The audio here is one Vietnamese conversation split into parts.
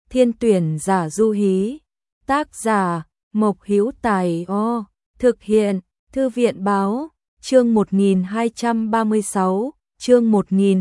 Thiên tuyển giả du hí. Tác giả Mộc Hữu Tài. Thực hiện Thư viện báo. Chương 1236, chương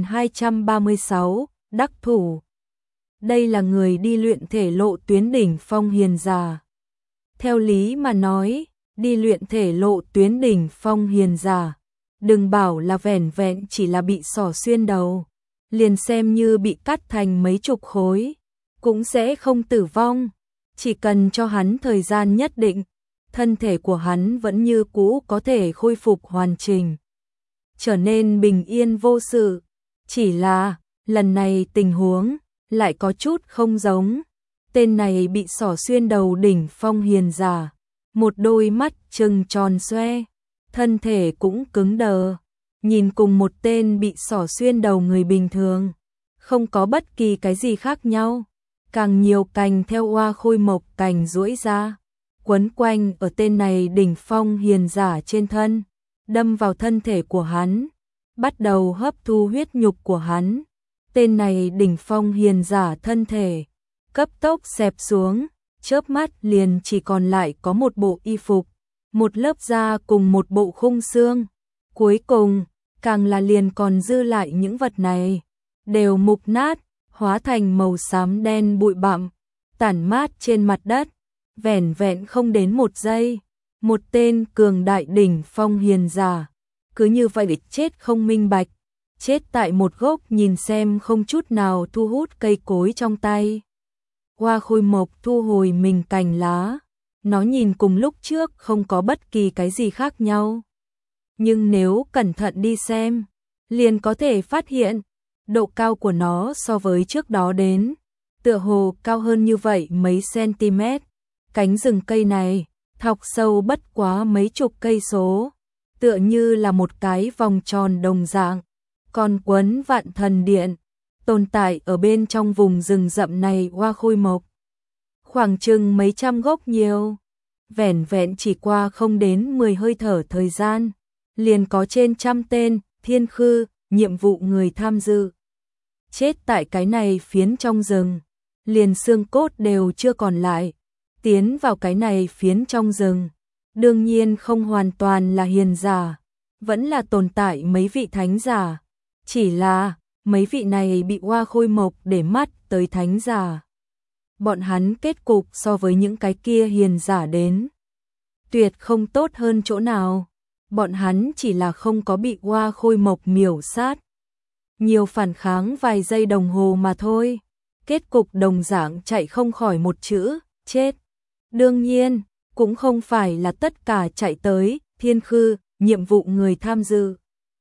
1236, đắc thủ. Đây là người đi luyện thể lộ tuyến đỉnh phong hiền giả. Theo lý mà nói, đi luyện thể lộ tuyến đỉnh phong hiền giả, đừng bảo là vẻn vẹn chỉ là bị xỏ xuyên đầu, liền xem như bị cắt thành mấy chục khối, cũng sẽ không tử vong, chỉ cần cho hắn thời gian nhất định, thân thể của hắn vẫn như cũ có thể khôi phục hoàn chỉnh, trở nên bình yên vô sự. Chỉ là, lần này tình huống lại có chút không giống. Tên này bị xỏ xuyên đầu đỉnh phong hiền giả, một đôi mắt trừng tròn xoe, thân thể cũng cứng đờ, nhìn cùng một tên bị xỏ xuyên đầu người bình thường, không có bất kỳ cái gì khác nhau, càng nhiều cành theo oa khôi mộc cành duỗi ra, quấn quanh ở tên này đỉnh phong hiền giả trên thân, đâm vào thân thể của hắn, bắt đầu hấp thu huyết nhục của hắn. Tên này đỉnh phong hiền giả thân thể cấp tốc xẹp xuống, chớp mắt liền chỉ còn lại có một bộ y phục, một lớp da cùng một bộ khung xương. Cuối cùng, càng là liền còn dư lại những vật này, đều mục nát, hóa thành màu xám đen bụi bặm, tản mát trên mặt đất. Vẻn vẹn không đến một giây, một tên cường đại đỉnh phong hiền giả, cứ như vậy chết không minh bạch, chết tại một gốc nhìn xem không chút nào thu hút cây cối trong tay. Hoa khôi mộc thu hồi mình cành lá, nó nhìn cùng lúc trước không có bất kỳ cái gì khác nhau. Nhưng nếu cẩn thận đi xem, liền có thể phát hiện, độ cao của nó so với trước đó đến, tựa hồ cao hơn như vậy mấy cm. Cánh rừng cây này, thọc sâu bất quá mấy chục cây số, tựa như là một cái vòng tròn đồng dạng, còn quấn vạn thần điện, tồn tại ở bên trong vùng rừng rậm này hoa khôi mộc. Khoảng chừng mấy trăm gốc nhiều, vẻn vẹn chỉ qua không đến 10 hơi thở thời gian, liền có trên trăm tên thiên khư, nhiệm vụ người tham dự. Chết tại cái này phiến trong rừng, liền xương cốt đều chưa còn lại, tiến vào cái này phiến trong rừng. Đương nhiên không hoàn toàn là hiền giả, vẫn là tồn tại mấy vị thánh giả, chỉ là mấy vị này bị hoa khôi mộc để mắt tới thánh giả. Bọn hắn kết cục so với những cái kia hiền giả đến tuyệt không tốt hơn chỗ nào, bọn hắn chỉ là không có bị hoa khôi mộc miểu sát, nhiều phản kháng vài giây đồng hồ mà thôi, kết cục đồng dạng chạy không khỏi một chữ, chết. Đương nhiên, cũng không phải là tất cả chạy tới thiên khư, nhiệm vụ người tham dự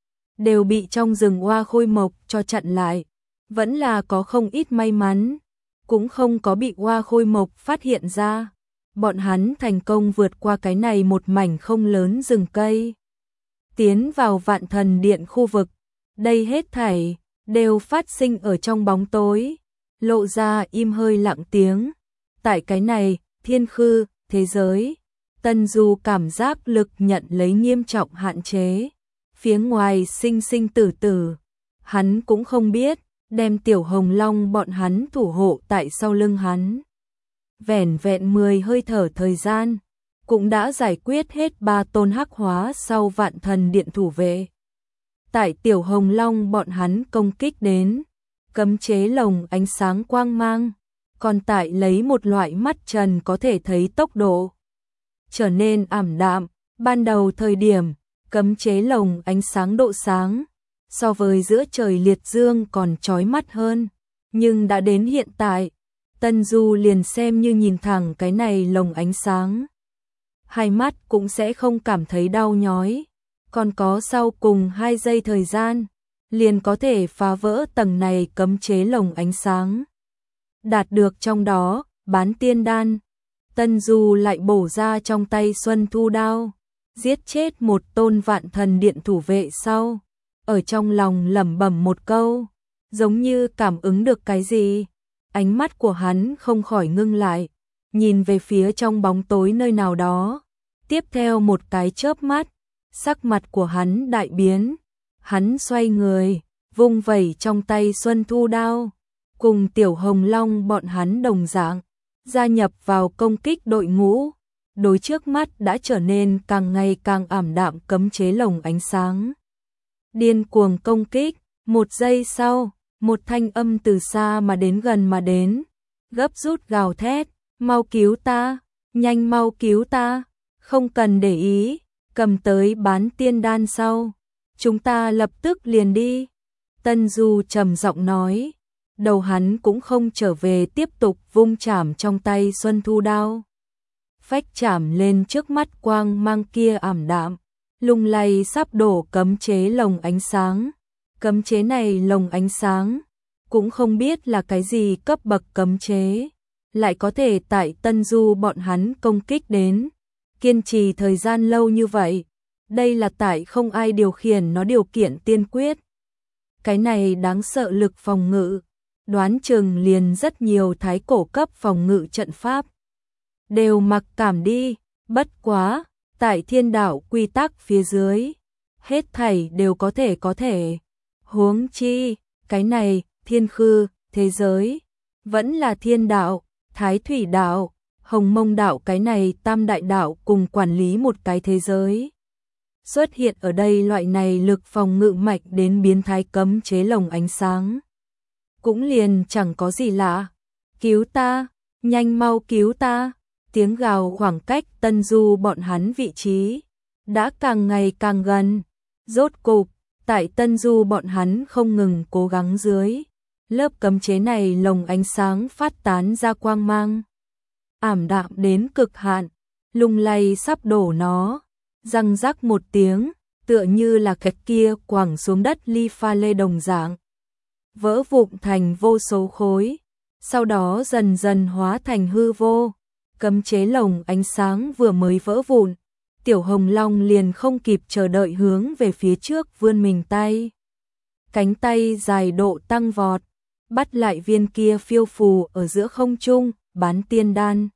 đều bị trong rừng hoa khôi mộc cho chặn lại, vẫn là có không ít may mắn, cũng không có bị hoa khôi mộc phát hiện ra. Bọn hắn thành công vượt qua cái này một mảnh không lớn rừng cây, tiến vào vạn thần điện khu vực. Đây hết thảy đều phát sinh ở trong bóng tối, lộ ra im hơi lặng tiếng. Tại cái này thiên khư thế giới, Tân Du cảm giác lực nhận lấy nghiêm trọng hạn chế, phía ngoài sinh sinh tử tử, hắn cũng không biết, đem Tiểu Hồng Long bọn hắn thủ hộ tại sau lưng hắn. Vẻn vẹn 10 hơi thở thời gian, cũng đã giải quyết hết 3 tôn hắc hóa sau vạn thần điện thủ vệ. Tại Tiểu Hồng Long bọn hắn công kích đến, cấm chế lồng ánh sáng quang mang, còn tại lấy một loại mắt trần có thể thấy tốc độ trở nên ảm đạm. Ban đầu thời điểm, cấm chế lồng ánh sáng độ sáng so với giữa trời liệt dương còn chói mắt hơn, nhưng đã đến hiện tại, Tân Du liền xem như nhìn thẳng cái này lồng ánh sáng, hai mắt cũng sẽ không cảm thấy đau nhói, còn có sau cùng 2 giây thời gian, liền có thể phá vỡ tầng này cấm chế lồng ánh sáng. Đạt được trong đó, bán tiên đan, Tân Du lại bổ ra trong tay Xuân Thu đao, giết chết một tôn vạn thần điện thủ vệ sau, ở trong lòng lẩm bẩm một câu, giống như cảm ứng được cái gì, ánh mắt của hắn không khỏi ngưng lại, nhìn về phía trong bóng tối nơi nào đó, tiếp theo một cái chớp mắt, sắc mặt của hắn đại biến, hắn xoay người, vung vẩy trong tay Xuân Thu đao, cùng Tiểu Hồng Long bọn hắn đồng dạng, gia nhập vào công kích đội ngũ. Đối trước mắt đã trở nên càng ngày càng ảm đạm cấm chế lồng ánh sáng. Điên cuồng công kích, một giây sau, một thanh âm từ xa mà đến gần mà đến, gấp rút gào thét, mau cứu ta, nhanh mau cứu ta, không cần để ý, cầm tới bán tiên đan sau, chúng ta lập tức liền đi. Tân Du trầm giọng nói, đầu hắn cũng không trở về tiếp tục vung chảm trong tay Xuân Thu đao. Phách chảm lên trước mắt quang mang kia ảm đạm, lung lay sắp đổ cấm chế lồng ánh sáng. Cấm chế này lồng ánh sáng, cũng không biết là cái gì cấp bậc cấm chế, lại có thể tại Tân Du bọn hắn công kích đến, kiên trì thời gian lâu như vậy. Đây là tại không ai điều khiển nó điều kiện tiên quyết. Cái này đáng sợ lực phòng ngự, đoán chừng liền rất nhiều thái cổ cấp phòng ngự trận pháp đều mặc cảm đi, bất quá, tại thiên đạo quy tắc phía dưới, hết thảy đều có thể. Huống chi, cái này, thiên khư, thế giới, vẫn là thiên đạo, thái thủy đạo, hồng mông đạo, cái này tam đại đạo cùng quản lý một cái thế giới. Xuất hiện ở đây loại này lực phòng ngự mạnh đến biến thái cấm chế lồng ánh sáng. Cũng liền chẳng có gì lạ. Cứu ta, nhanh mau cứu ta. Tiếng gào khoảng cách Tân Du bọn hắn vị trí đã càng ngày càng gần. Rốt cục, tại Tân Du bọn hắn không ngừng cố gắng dưới, lớp cấm chế này lồng ánh sáng phát tán ra quang mang, ảm đạm đến cực hạn, lung lay sắp đổ nó, răng rắc một tiếng, tựa như là gạch kia quẳng xuống đất ly pha lê đồng dạng, vỡ vụn thành vô số khối, sau đó dần dần hóa thành hư vô. Cấm chế lồng ánh sáng vừa mới vỡ vụn, Tiểu Hồng Long liền không kịp chờ đợi hướng về phía trước vươn mình tay. Cánh tay dài độ tăng vọt, bắt lại viên kia phiêu phù ở giữa không trung, bán tiên đan.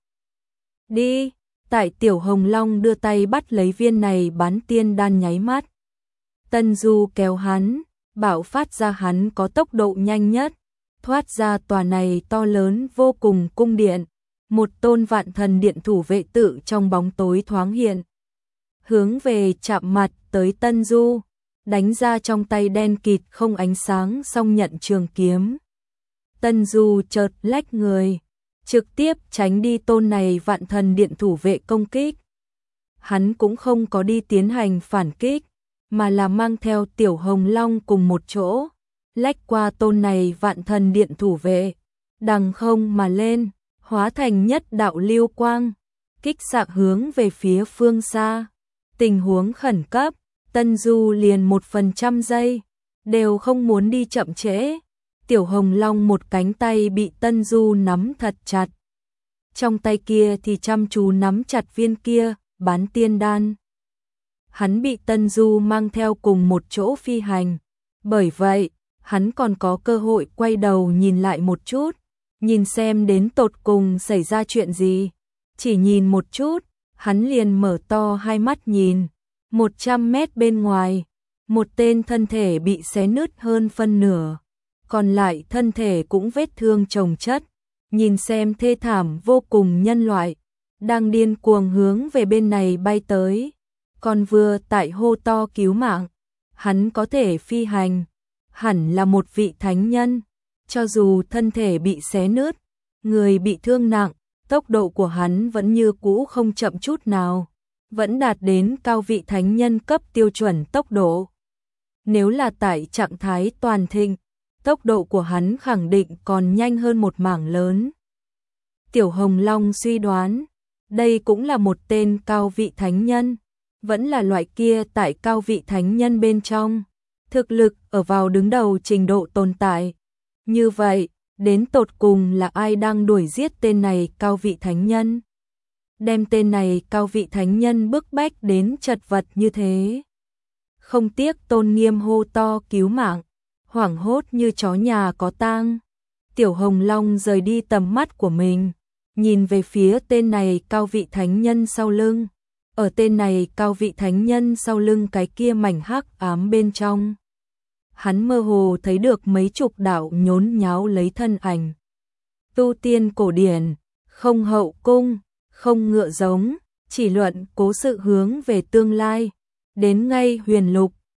Đi, tại Tiểu Hồng Long đưa tay bắt lấy viên này bán tiên đan nháy mắt. Tân Du kéo hắn, bạo phát ra hắn có tốc độ nhanh nhất, thoát ra tòa này to lớn vô cùng cung điện. Một tôn vạn thần điện thủ vệ tự trong bóng tối thoáng hiện, hướng về chạm mặt tới Tân Du, đánh ra trong tay đen kịt không ánh sáng xong nhận trường kiếm. Tân Du chợt lách người, trực tiếp tránh đi tôn này vạn thần điện thủ vệ công kích. Hắn cũng không có đi tiến hành phản kích, mà là mang theo Tiểu Hồng Long cùng một chỗ, lách qua tôn này vạn thần điện thủ vệ, đằng không mà lên, hóa thành nhất đạo lưu quang, kích xạ hướng về phía phương xa. Tình huống khẩn cấp, Tân Du liền 1% giây, đều không muốn đi chậm trễ. Tiểu Hồng Long một cánh tay bị Tân Du nắm thật chặt. Trong tay kia thì chăm chú nắm chặt viên kia, bán tiên đan. Hắn bị Tân Du mang theo cùng một chỗ phi hành. Bởi vậy, hắn còn có cơ hội quay đầu nhìn lại một chút, nhìn xem đến tột cùng xảy ra chuyện gì. Chỉ nhìn một chút, hắn liền mở to hai mắt nhìn. 100 mét bên ngoài, một tên thân thể bị xé nứt hơn phân nửa, còn lại thân thể cũng vết thương chồng chất, nhìn xem thê thảm vô cùng nhân loại, đang điên cuồng hướng về bên này bay tới, còn vừa tại hô to cứu mạng. Hắn có thể phi hành, hẳn là một vị thánh nhân, cho dù thân thể bị xé nứt, người bị thương nặng, tốc độ của hắn vẫn như cũ không chậm chút nào, vẫn đạt đến cao vị thánh nhân cấp tiêu chuẩn tốc độ. Nếu là tại trạng thái toàn thịnh, tốc độ của hắn khẳng định còn nhanh hơn một mảng lớn. Tiểu Hồng Long suy đoán, đây cũng là một tên cao vị thánh nhân, vẫn là loại kia tại cao vị thánh nhân bên trong, thực lực ở vào đứng đầu trình độ tồn tại. Như vậy, đến tột cùng là ai đang đuổi giết tên này cao vị thánh nhân? Đem tên này cao vị thánh nhân bức bách đến chật vật như thế. Không tiếc tôn nghiêm hô to cứu mạng, hoảng hốt như chó nhà có tang. Tiểu Hồng Long rời đi tầm mắt của mình, nhìn về phía tên này cao vị thánh nhân sau lưng. Ở tên này cao vị thánh nhân sau lưng cái kia mảnh hắc ám bên trong, hắn mơ hồ thấy được mấy chục đạo nhốn nháo lấy thân ảnh. Tu tiên cổ điển, không hậu cung, không ngựa giống, chỉ luận cố sự hướng về tương lai. Đến ngay huyền lục,